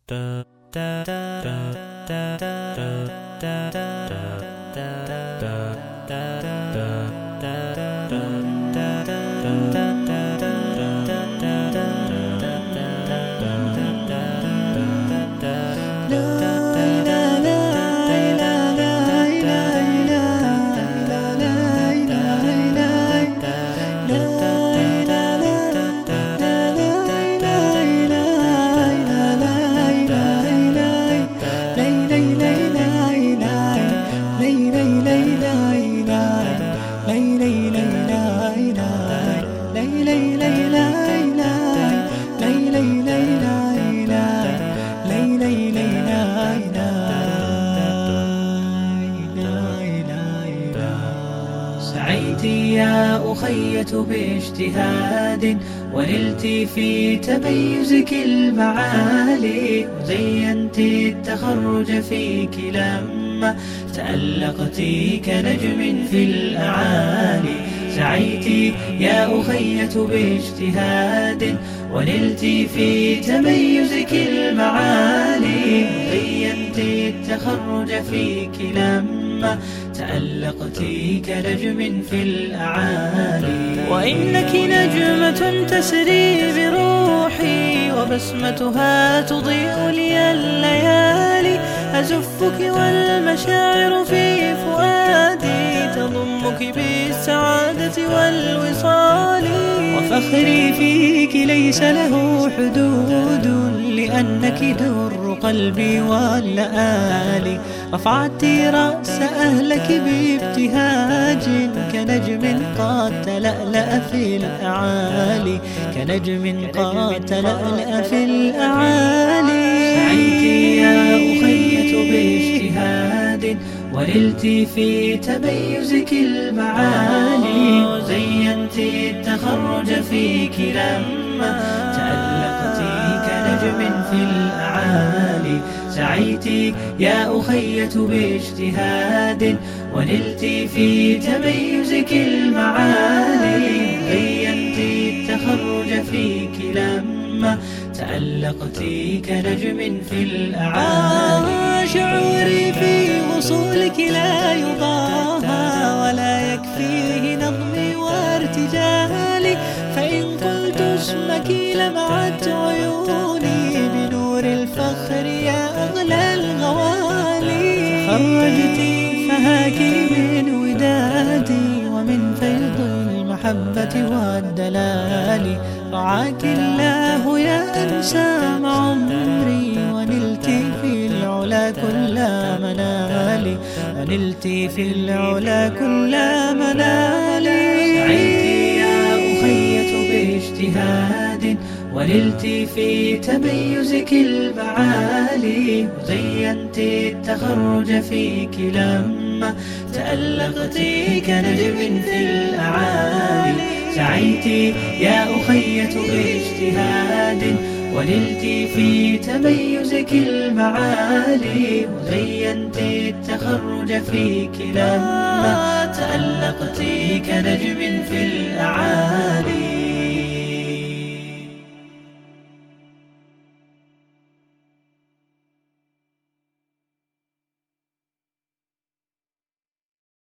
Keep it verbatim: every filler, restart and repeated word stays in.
سعيت يا أخية باجتهاد ونلت في تميزك المعالي، وزينت التخرج فيك لما تألقت كنجم في الأعالي. سعيت يا أخية باجتهاد ونلت في تميزك المعالي، وزينت التخرج فيك لما تألقت كنجم في الأعالي. وإنك نجمة تسري بروحي، وبسمتها تضيء لي الليالي. أزفك والمشاعر في فؤادي تضمك بالسعادة والوصال. وفخري فيك ليس له حدود، لأنك در قلبي واللآلي. رفعت رأس أهلك بابتهاج كنجم قد تلألأ في الأعالي، كنجم قد تلألأ في الأعالي. سعيت يا أخية باجتهاد ونلت في تميزك المعالي، وزينت التخرج فيك لما تألقت كنجم في الأعالي. سعيت يا أخية باجتهاد ونلت في تميزك المعالي، زينت التخرج فيك لما تألقت كنجم في الأعالي. آه شعوري في وصولك لا يضاهى، ولا يكفيه نظمي وارتجالي. فإن قلت اسمك لمعت عيوني بنور الفخر يا أغلى الغوالي. تخرجت فهاك من ودادي ومن فيض المحبة والدلال. رعاك الله يا أنسام عمري، ونلت في العلا كل منالي، ونلت في العلا كل منالي. سعيت يا أخية باجتهاد ونلت في تميزك المعالي، وزينت التخرج فيك لما تألقت كنجم في الأعالي. سعيت يا أخية باجتهاد ونلت في تميزك المعالي، وزينت التخرج فيك لما تألقت كنجم